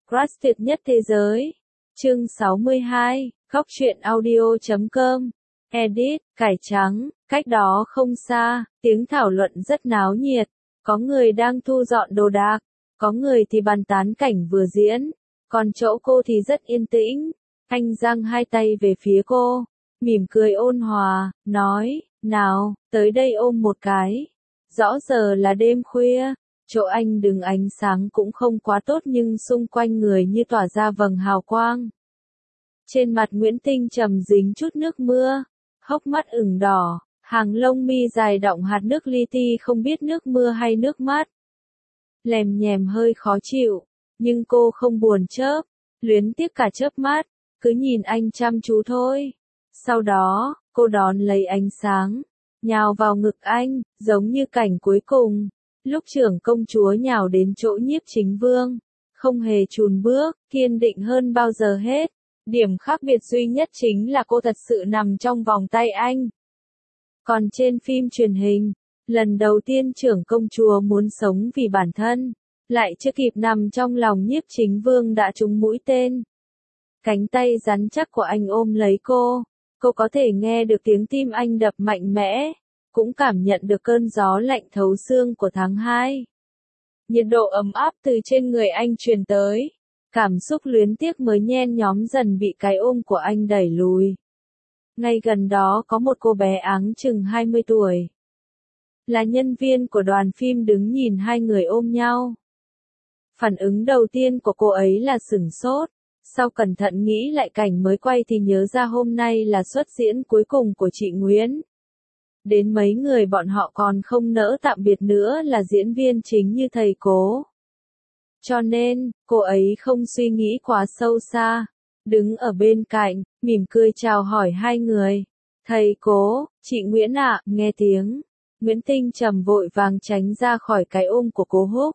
Crush tuyệt nhất thế giới. Chương 62, Khóc chuyện audio.com. Edit, cải trắng, cách đó không xa, tiếng thảo luận rất náo nhiệt. Có người đang thu dọn đồ đạc, có người thì bàn tán cảnh vừa diễn, còn chỗ cô thì rất yên tĩnh. Anh giang hai tay về phía cô, mỉm cười ôn hòa, nói, nào, tới đây ôm một cái. Rõ giờ là đêm khuya, chỗ anh đứng ánh sáng cũng không quá tốt nhưng xung quanh người như tỏa ra vầng hào quang. Trên mặt Nguyễn Tinh Trầm dính chút nước mưa, hốc mắt ửng đỏ, hàng lông mi dài đọng hạt nước li ti không biết nước mưa hay nước mắt. Lèm nhèm hơi khó chịu, nhưng cô không buồn chớp, luyến tiếc cả chớp mắt, cứ nhìn anh chăm chú thôi. Sau đó, cô đón lấy ánh sáng, nhào vào ngực anh, giống như cảnh cuối cùng, lúc trưởng công chúa nhào đến chỗ Nhiếp Chính Vương, không hề chùn bước, kiên định hơn bao giờ hết. Điểm khác biệt duy nhất chính là cô thật sự nằm trong vòng tay anh. Còn trên phim truyền hình, lần đầu tiên trưởng công chúa muốn sống vì bản thân, lại chưa kịp nằm trong lòng Nhiếp Chính Vương đã trúng mũi tên. Cánh tay rắn chắc của anh ôm lấy cô có thể nghe được tiếng tim anh đập mạnh mẽ, cũng cảm nhận được cơn gió lạnh thấu xương của tháng 2. Nhiệt độ ấm áp từ trên người anh truyền tới. Cảm xúc luyến tiếc mới nhen nhóm dần bị cái ôm của anh đẩy lùi. Ngay gần đó có một cô bé áng chừng 20 tuổi. Là nhân viên của đoàn phim đứng nhìn hai người ôm nhau. Phản ứng đầu tiên của cô ấy là sửng sốt. Sau cẩn thận nghĩ lại cảnh mới quay thì nhớ ra hôm nay là suất diễn cuối cùng của chị Nguyễn. Đến mấy người bọn họ còn không nỡ tạm biệt nữa là diễn viên chính như thầy Cố. Cho nên, cô ấy không suy nghĩ quá sâu xa, đứng ở bên cạnh, mỉm cười chào hỏi hai người. Thầy Cố, chị Nguyễn ạ, nghe tiếng. Nguyễn Tinh Trầm vội vàng tránh ra khỏi cái ôm của Cố Húc.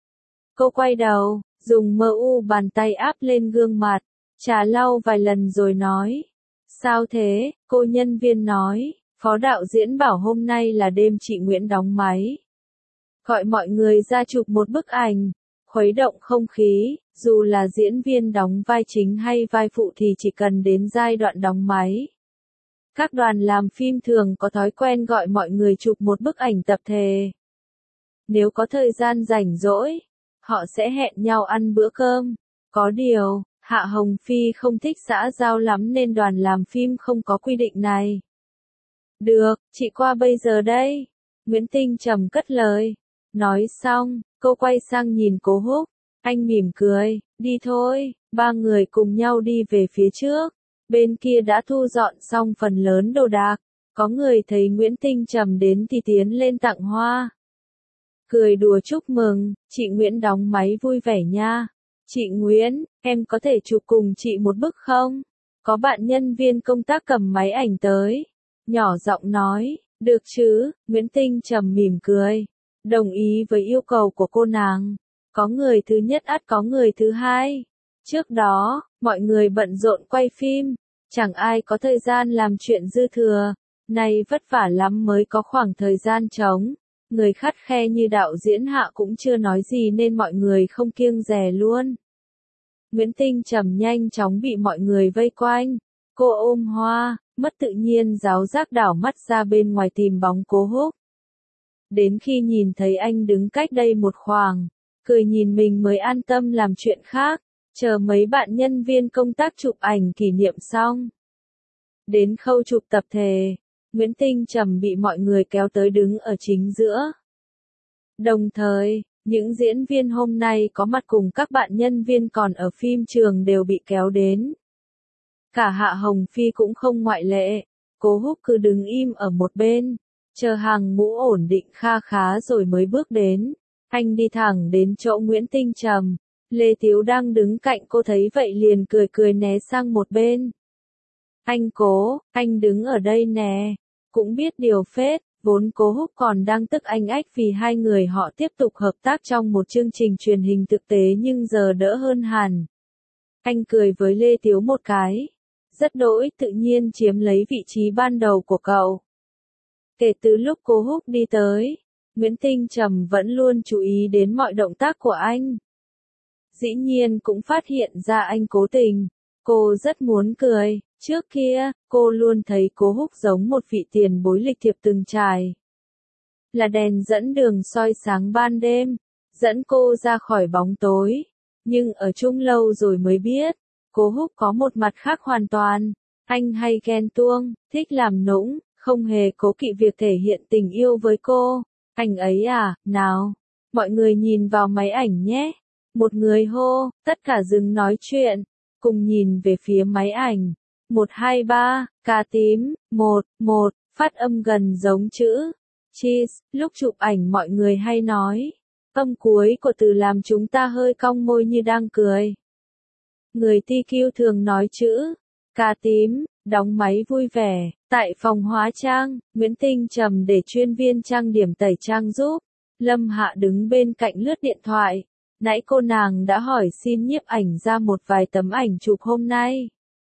Cô quay đầu, dùng bàn tay áp lên gương mặt, trà lau vài lần rồi nói. Sao thế, cô nhân viên nói, phó đạo diễn bảo hôm nay là đêm chị Nguyễn đóng máy. Gọi mọi người ra chụp một bức ảnh. Khuấy động không khí, dù là diễn viên đóng vai chính hay vai phụ thì chỉ cần đến giai đoạn đóng máy. Các đoàn làm phim thường có thói quen gọi mọi người chụp một bức ảnh tập thể. Nếu có thời gian rảnh rỗi, họ sẽ hẹn nhau ăn bữa cơm. Có điều, Hạ Hồng Phi không thích xã giao lắm nên đoàn làm phim không có quy định này. Được, chị qua bây giờ đây. Nguyễn Tinh Trầm cất lời. Nói xong, cô quay sang nhìn Cố Húc, anh mỉm cười, đi thôi, ba người cùng nhau đi về phía trước, bên kia đã thu dọn xong phần lớn đồ đạc, có người thấy Nguyễn Tinh Trầm đến thì tiến lên tặng hoa. Cười đùa chúc mừng, chị Nguyễn đóng máy vui vẻ nha. Chị Nguyễn, em có thể chụp cùng chị một bức không? Có bạn nhân viên công tác cầm máy ảnh tới, nhỏ giọng nói, được chứ, Nguyễn Tinh Trầm mỉm cười. Đồng ý với yêu cầu của cô nàng. Có người thứ nhất ắt có người thứ hai. Trước đó, mọi người bận rộn quay phim, chẳng ai có thời gian làm chuyện dư thừa. Nay vất vả lắm mới có khoảng thời gian trống. Người khắt khe như đạo diễn Hạ cũng chưa nói gì nên mọi người không kiêng dè luôn. Nguyễn Tinh Trầm nhanh chóng bị mọi người vây quanh. Cô ôm hoa, mất tự nhiên giáo giác đảo mắt ra bên ngoài tìm bóng Cố Húc. Đến khi nhìn thấy anh đứng cách đây một khoảng, cười nhìn mình mới an tâm làm chuyện khác, chờ mấy bạn nhân viên công tác chụp ảnh kỷ niệm xong. Đến khâu chụp tập thể, Nguyễn Tinh Trầm bị mọi người kéo tới đứng ở chính giữa. Đồng thời, những diễn viên hôm nay có mặt cùng các bạn nhân viên còn ở phim trường đều bị kéo đến. Cả Hạ Hồng Phi cũng không ngoại lệ, Cố Húc cứ đứng im ở một bên. Chờ hàng ngũ ổn định kha khá rồi mới bước đến. Anh đi thẳng đến chỗ Nguyễn Tinh Trầm. Lê Tiếu đang đứng cạnh cô thấy vậy liền cười cười né sang một bên. Anh Cố, anh đứng ở đây nè. Cũng biết điều phết, vốn Cố Húc còn đang tức anh ách vì hai người họ tiếp tục hợp tác trong một chương trình truyền hình thực tế nhưng giờ đỡ hơn hẳn. Anh cười với Lê Tiếu một cái. Rất đỗi tự nhiên chiếm lấy vị trí ban đầu của cậu. Kể từ lúc Cố Húc đi tới, Nguyễn Tinh Trầm vẫn luôn chú ý đến mọi động tác của anh. dĩ nhiên cũng phát hiện ra anh cố tình. Cô rất muốn cười, trước kia, cô luôn thấy Cố Húc giống một vị tiền bối lịch thiệp từng trải. Là đèn dẫn đường soi sáng ban đêm, dẫn cô ra khỏi bóng tối. Nhưng ở chung lâu rồi mới biết, Cố Húc có một mặt khác hoàn toàn. Anh hay ghen tuông, thích làm nũng, không hề cố kỵ việc thể hiện tình yêu với cô. Anh ấy à, nào, mọi người nhìn vào máy ảnh nhé. Một người hô, tất cả dừng nói chuyện, cùng nhìn về phía máy ảnh. 1 2 3, cà tím, 1 1, phát âm gần giống chữ cheese. Lúc chụp ảnh mọi người hay nói, âm cuối của từ làm chúng ta hơi cong môi như đang cười. Người TQ thường nói chữ cà tím, đóng máy vui vẻ. Tại phòng hóa trang, Nguyễn Tinh Trầm để chuyên viên trang điểm tẩy trang giúp. Lâm Hạ đứng bên cạnh lướt điện thoại. Nãy cô nàng đã hỏi xin nhiếp ảnh ra một vài tấm ảnh chụp hôm nay.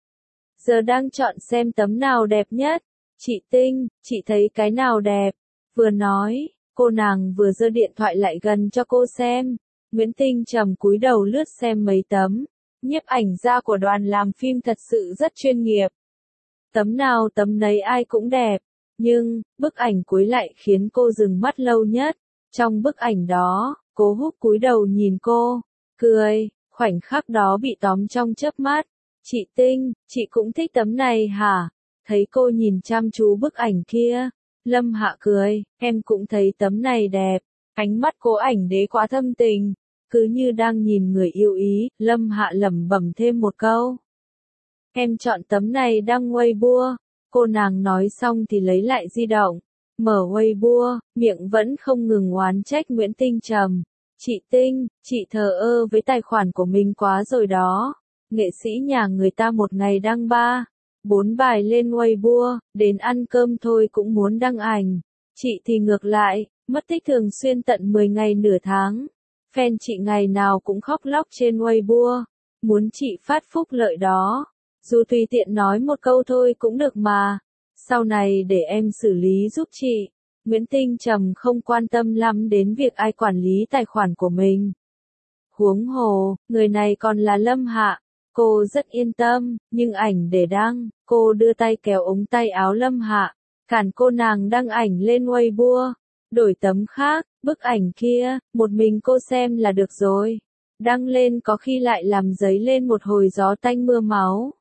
Giờ đang chọn xem tấm nào đẹp nhất. Chị Tinh, chị thấy cái nào đẹp? Vừa nói, cô nàng vừa giơ điện thoại lại gần cho cô xem. Nguyễn Tinh Trầm cúi đầu lướt xem mấy tấm. Nhiếp ảnh gia của đoàn làm phim thật sự rất chuyên nghiệp. Tấm nào tấm nấy ai cũng đẹp. Nhưng, bức ảnh cuối lại khiến cô dừng mắt lâu nhất. Trong bức ảnh đó, Cố Húc cúi đầu nhìn cô, cười, khoảnh khắc đó bị tóm trong chớp mắt. Chị Tinh, chị cũng thích tấm này hả? Thấy cô nhìn chăm chú bức ảnh kia, Lâm Hạ cười, em cũng thấy tấm này đẹp. Ánh mắt cô ảnh đế quá thâm tình, cứ như đang nhìn người yêu ý. Lâm Hạ lẩm bẩm thêm một câu. Em chọn tấm này đăng Weibo. Cô nàng nói xong thì lấy lại di động, mở Weibo, miệng vẫn không ngừng oán trách Nguyễn Tinh Trầm. Chị Tinh, chị thờ ơ với tài khoản của mình quá rồi đó. Nghệ sĩ nhà người ta một ngày đăng 3, 4 bài lên Weibo, đến ăn cơm thôi cũng muốn đăng ảnh. Chị thì ngược lại, mất tích thường xuyên tận 10 ngày nửa tháng. Fan chị ngày nào cũng khóc lóc trên Weibo, muốn chị phát phúc lợi đó. Dù tùy tiện nói một câu thôi cũng được mà. Sau này để em xử lý giúp chị. Nguyễn Tinh Trầm không quan tâm lắm đến việc ai quản lý tài khoản của mình. Huống hồ, người này còn là Lâm Hạ. Cô rất yên tâm, nhưng ảnh để đăng, cô đưa tay kéo ống tay áo Lâm Hạ, cản cô nàng đăng ảnh lên Weibo. Đổi tấm khác, bức ảnh kia, một mình cô xem là được rồi. Đăng lên có khi lại làm dấy lên một hồi gió tanh mưa máu.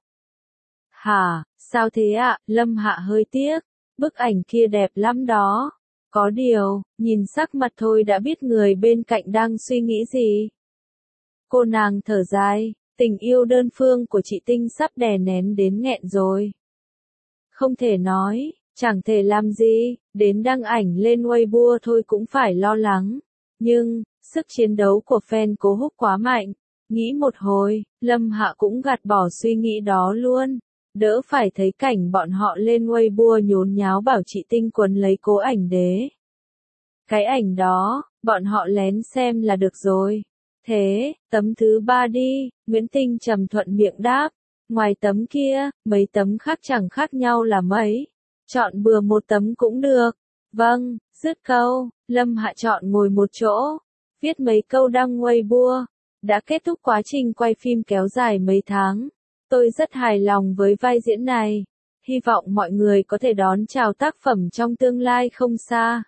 Hả, sao thế ạ? Lâm Hạ hơi tiếc. Bức ảnh kia đẹp lắm đó. Có điều, nhìn sắc mặt thôi đã biết người bên cạnh đang suy nghĩ gì. Cô nàng thở dài, tình yêu đơn phương của chị Tinh sắp đè nén đến nghẹn rồi. Không thể nói, chẳng thể làm gì, đến đăng ảnh lên Weibo thôi cũng phải lo lắng. Nhưng, sức chiến đấu của fan Cố Húc quá mạnh. Nghĩ một hồi, Lâm Hạ cũng gạt bỏ suy nghĩ đó luôn. Đỡ phải thấy cảnh bọn họ lên Weibo nhốn nháo bảo chị Tinh quấn lấy Cố ảnh đế. Cái ảnh đó, bọn họ lén xem là được rồi. Thế, tấm thứ 3 đi, Nguyễn Tinh Trầm thuận miệng đáp. Ngoài tấm kia, mấy tấm khác chẳng khác nhau là mấy. Chọn bừa một tấm cũng được. Vâng, dứt câu, Lâm Hạ chọn ngồi một chỗ, viết mấy câu đăng Weibo. Đã kết thúc quá trình quay phim kéo dài mấy tháng. Tôi rất hài lòng với vai diễn này. Hy vọng mọi người có thể đón chào tác phẩm trong tương lai không xa.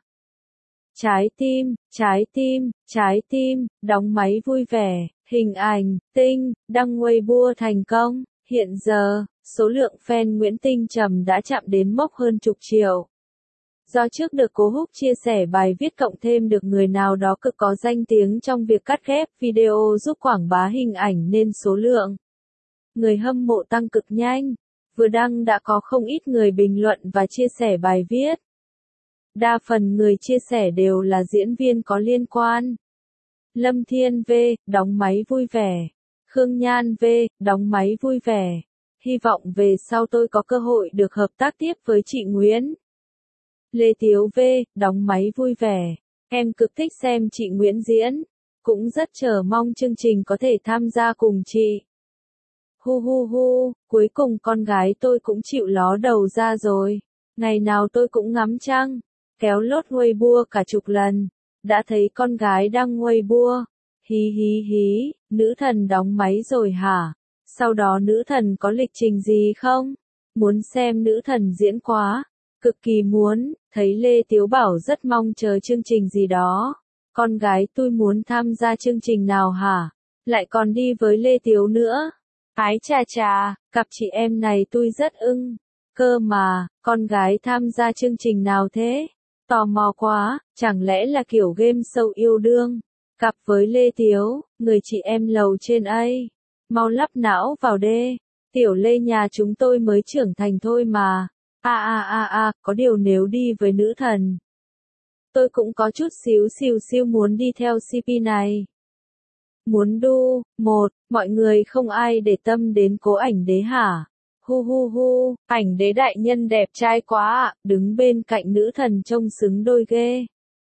Trái tim, trái tim, trái tim, đóng máy vui vẻ, hình ảnh, Tinh, đăng Weibo thành công. Hiện giờ, số lượng fan Nguyễn Tinh Trầm đã chạm đến mốc hơn chục triệu. Do trước được Cố Húc chia sẻ bài viết cộng thêm được người nào đó cực có danh tiếng trong việc cắt ghép video giúp quảng bá hình ảnh nên số lượng người hâm mộ tăng cực nhanh. Vừa đăng đã có không ít người bình luận và chia sẻ bài viết. Đa phần người chia sẻ đều là diễn viên có liên quan. Lâm Thiên V, đóng máy vui vẻ. Khương Nhan V, đóng máy vui vẻ. Hy vọng về sau tôi có cơ hội được hợp tác tiếp với chị Nguyễn. Lê Tiếu V, đóng máy vui vẻ. Em cực thích xem chị Nguyễn diễn. Cũng rất chờ mong chương trình có thể tham gia cùng chị. Hu hu hu, cuối cùng con gái tôi cũng chịu ló đầu ra rồi. Ngày nào tôi cũng ngắm trăng, kéo lốt Weibo cả chục lần. Đã thấy con gái đăng Weibo, Hí hí hí, nữ thần đóng máy rồi hả? Sau đó nữ thần có lịch trình gì không? Muốn xem nữ thần diễn quá. Cực kỳ muốn, thấy Lê Tiếu bảo rất mong chờ chương trình gì đó. Con gái tôi muốn tham gia chương trình nào hả? Lại còn đi với Lê Tiếu nữa. Ái chà chà, cặp chị em này tôi rất ưng. Cơ mà, con gái tham gia chương trình nào thế? Tò mò quá, chẳng lẽ là kiểu game show yêu đương? Cặp với Lê Tiếu, người chị em lầu trên ấy. Mau lắp não vào đê. Tiểu Lê nhà chúng tôi mới trưởng thành thôi mà. Có điều nếu đi với nữ thần. Tôi cũng có chút xíu muốn đi theo CP này. Muốn đu, mọi người không ai để tâm đến Cố Ảnh Đế hả? Hu, Ảnh Đế đại nhân đẹp trai quá ạ, đứng bên cạnh nữ thần trông xứng đôi ghê.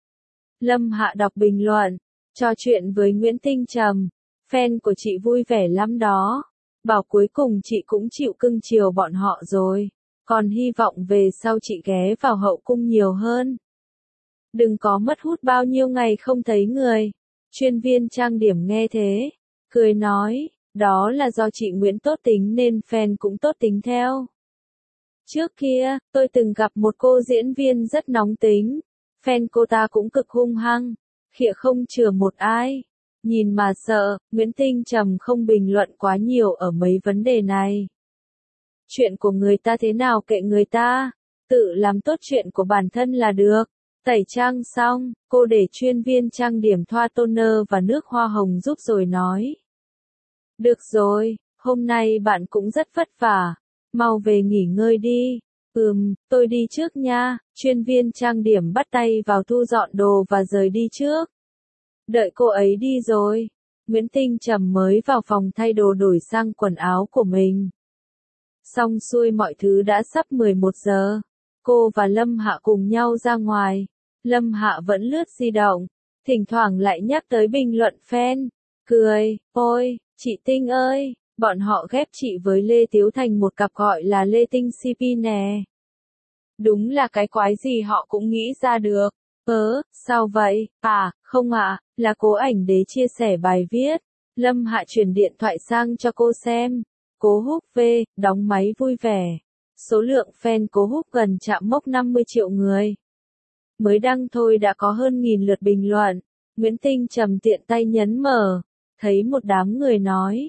Lâm Hạ đọc bình luận, trò chuyện với Nguyễn Tinh Trầm, fan của chị vui vẻ lắm đó. Bảo cuối cùng chị cũng chịu cưng chiều bọn họ rồi. Còn hy vọng về sau chị ghé vào hậu cung nhiều hơn. Đừng có mất hút bao nhiêu ngày không thấy người. Chuyên viên trang điểm nghe thế, cười nói, đó là do chị Nguyễn tốt tính nên fan cũng tốt tính theo. Trước kia, tôi từng gặp một cô diễn viên rất nóng tính. Fan cô ta cũng cực hung hăng, khịa không chừa một ai. Nhìn mà sợ, Nguyễn Tinh Trầm không bình luận quá nhiều ở mấy vấn đề này. Chuyện của người ta thế nào kệ người ta, tự làm tốt chuyện của bản thân là được. Tẩy trang xong, cô để chuyên viên trang điểm thoa toner và nước hoa hồng giúp rồi nói. Được rồi, hôm nay bạn cũng rất vất vả, mau về nghỉ ngơi đi. Tôi đi trước nha, chuyên viên trang điểm bắt tay vào thu dọn đồ và rời đi trước. Đợi cô ấy đi rồi, Nguyễn Tinh Trầm mới vào phòng thay đồ đổi sang quần áo của mình. Xong xuôi mọi thứ đã sắp 11 giờ, cô và Lâm Hạ cùng nhau ra ngoài. Lâm Hạ vẫn lướt di động, thỉnh thoảng lại nhắc tới bình luận fan, cười, ôi, chị Tinh ơi, bọn họ ghép chị với Lê Tiếu thành một cặp gọi là Lê Tinh CP nè. Đúng là cái quái gì họ cũng nghĩ ra được. Sao vậy? Không là Cố Ảnh Đế chia sẻ bài viết. Lâm Hạ truyền điện thoại sang cho cô xem. Cố Húc V, đóng máy vui vẻ. Số lượng fan Cố Húc gần chạm mốc 50 triệu người. Mới đăng thôi đã có hơn 1000 lượt bình luận. Nguyễn Tinh Trầm tiện tay nhấn mở. Thấy một đám người nói.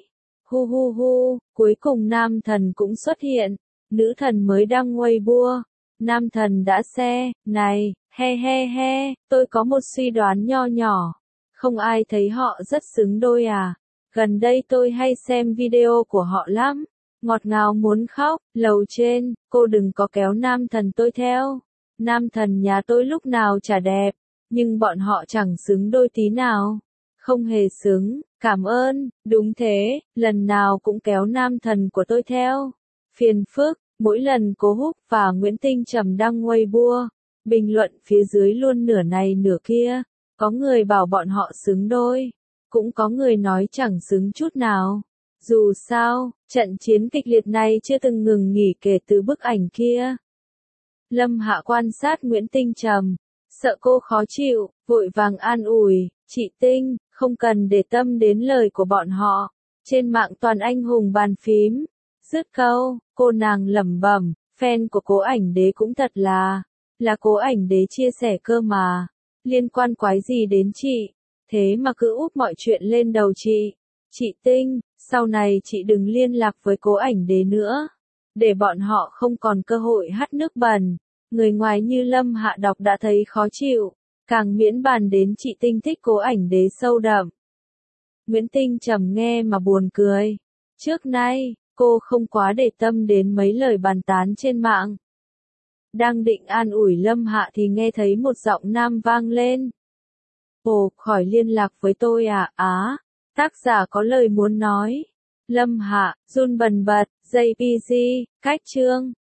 Hu, cuối cùng nam thần cũng xuất hiện. Nữ thần mới đăng Weibo. Nam thần đã này, he, tôi có một suy đoán nho nhỏ. Không ai thấy họ rất xứng đôi à? Gần đây tôi hay xem video của họ lắm. Ngọt ngào muốn khóc, lầu trên, cô đừng có kéo nam thần tôi theo. Nam thần nhà tôi lúc nào chả đẹp, nhưng bọn họ chẳng xứng đôi tí nào. Không hề xứng, cảm ơn, đúng thế, lần nào cũng kéo nam thần của tôi theo. Phiền phức. Mỗi lần Cố Húc và Nguyễn Tinh Trầm đăng Weibo, bình luận phía dưới luôn nửa này nửa kia, có người bảo bọn họ xứng đôi, cũng có người nói chẳng xứng chút nào. Dù sao, trận chiến kịch liệt này chưa từng ngừng nghỉ kể từ bức ảnh kia. Lâm Hạ quan sát Nguyễn Tinh Trầm, sợ cô khó chịu, vội vàng an ủi, chị Tinh, không cần để tâm đến lời của bọn họ, trên mạng toàn anh hùng bàn phím. Dứt câu, cô nàng lẩm bẩm, fan của Cố Ảnh Đế cũng thật là Cố Ảnh Đế chia sẻ cơ mà, liên quan quái gì đến chị, thế mà cứ úp mọi chuyện lên đầu chị. Chị Tinh, sau này chị đừng liên lạc với Cố Ảnh Đế nữa, để bọn họ không còn cơ hội hắt nước bẩn. Người ngoài như Lâm Hạ đọc đã thấy khó chịu, càng miễn bàn đến chị Tinh thích Cố Ảnh Đế sâu đậm. Nguyễn Tinh Trầm nghe mà buồn cười. Trước nay, cô không quá để tâm đến mấy lời bàn tán trên mạng. Đang định an ủi Lâm Hạ thì nghe thấy một giọng nam vang lên. Ồ, khỏi liên lạc với tôi à? Tác giả có lời muốn nói. Lâm Hạ, run bần bật, JPG, cách chương.